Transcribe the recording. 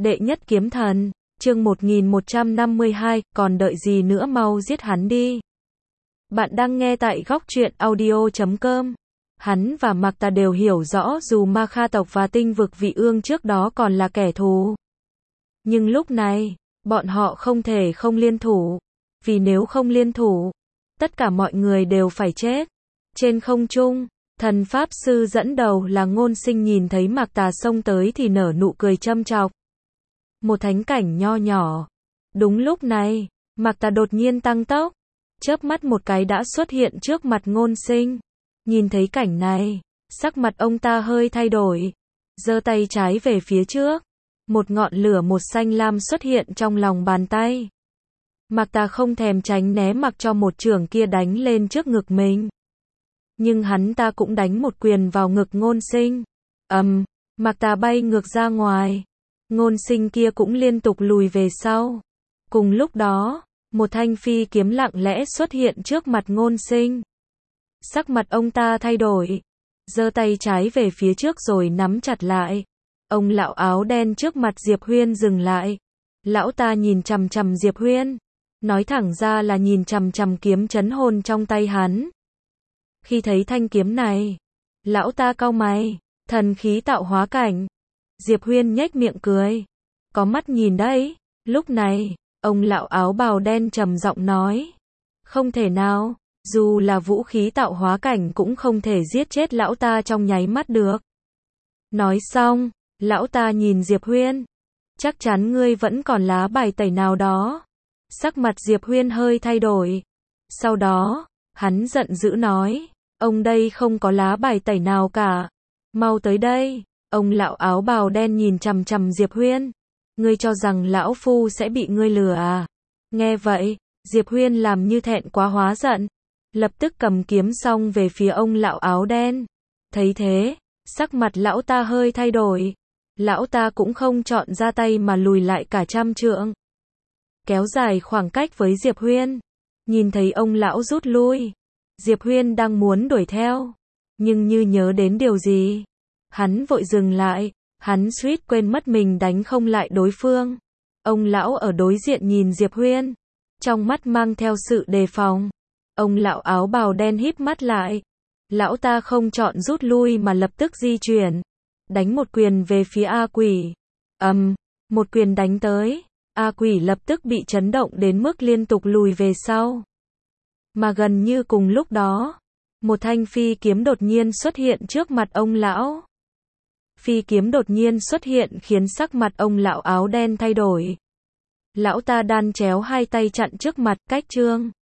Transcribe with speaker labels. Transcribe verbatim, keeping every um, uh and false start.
Speaker 1: Đệ nhất kiếm thần, chương một nghìn một trăm năm mươi hai, còn đợi gì nữa mau giết hắn đi. Bạn đang nghe tại góc truyện audio chấm com. Hắn và Mạc Tà đều hiểu rõ dù Ma Kha tộc và tinh vực Vị Ương trước đó còn là kẻ thù. Nhưng lúc này, bọn họ không thể không liên thủ. Vì nếu không liên thủ, tất cả mọi người đều phải chết. Trên không trung, thần Pháp Sư dẫn đầu là Ngôn Sinh nhìn thấy Mạc Tà xông tới thì nở nụ cười châm chọc. Một thánh cảnh nho nhỏ. Đúng lúc này, Mạc Tà đột nhiên tăng tốc. Chớp mắt một cái đã xuất hiện trước mặt Ngôn Sinh. Nhìn thấy cảnh này, sắc mặt ông ta hơi thay đổi. Giơ tay trái về phía trước. Một ngọn lửa một xanh lam xuất hiện trong lòng bàn tay. Mạc Tà không thèm tránh né mặc cho một chưởng kia đánh lên trước ngực mình. Nhưng hắn ta cũng đánh một quyền vào ngực Ngôn Sinh. Ầm, um, Mạc Tà bay ngược ra ngoài. Ngôn Sinh kia cũng liên tục lùi về sau. Cùng lúc đó, một thanh phi kiếm lặng lẽ xuất hiện trước mặt Ngôn Sinh. Sắc mặt ông ta thay đổi. Giơ tay trái về phía trước rồi nắm chặt lại. Ông lão áo đen trước mặt Diệp Huyên dừng lại. Lão ta nhìn chằm chằm Diệp Huyên. Nói thẳng ra là nhìn chằm chằm kiếm chấn hồn trong tay hắn. Khi thấy thanh kiếm này, lão ta cau mày, thần khí tạo hóa cảnh. Diệp Huyên nhếch miệng cười. Có mắt nhìn đấy. Lúc này, ông lão áo bào đen trầm giọng nói. Không thể nào, dù là vũ khí tạo hóa cảnh cũng không thể giết chết lão ta trong nháy mắt được. Nói xong, lão ta nhìn Diệp Huyên. Chắc chắn ngươi vẫn còn lá bài tẩy nào đó. Sắc mặt Diệp Huyên hơi thay đổi. Sau đó, hắn giận dữ nói. Ông đây không có lá bài tẩy nào cả. Mau tới đây. Ông lão áo bào đen nhìn chằm chằm Diệp Huyên. Ngươi cho rằng lão phu sẽ bị ngươi lừa à? Nghe vậy, Diệp Huyên làm như thẹn quá hóa giận. Lập tức cầm kiếm xong về phía ông lão áo đen. Thấy thế, sắc mặt lão ta hơi thay đổi. Lão ta cũng không chọn ra tay mà lùi lại cả trăm trượng. Kéo dài khoảng cách với Diệp Huyên. Nhìn thấy ông lão rút lui. Diệp Huyên đang muốn đuổi theo. Nhưng như nhớ đến điều gì. Hắn vội dừng lại. Hắn suýt quên mất mình đánh không lại đối phương. Ông lão ở đối diện nhìn Diệp Huyên. Trong mắt mang theo sự đề phòng. Ông lão áo bào đen híp mắt lại. Lão ta không chọn rút lui mà lập tức di chuyển. Đánh một quyền về phía A Quỷ. Ầm, um, một quyền đánh tới. A Quỷ lập tức bị chấn động đến mức liên tục lùi về sau. Mà gần như cùng lúc đó, một thanh phi kiếm đột nhiên xuất hiện trước mặt ông lão. Phi kiếm đột nhiên xuất hiện khiến sắc mặt ông lão áo đen thay đổi. Lão ta đan chéo hai tay chặn trước mặt, cách trương.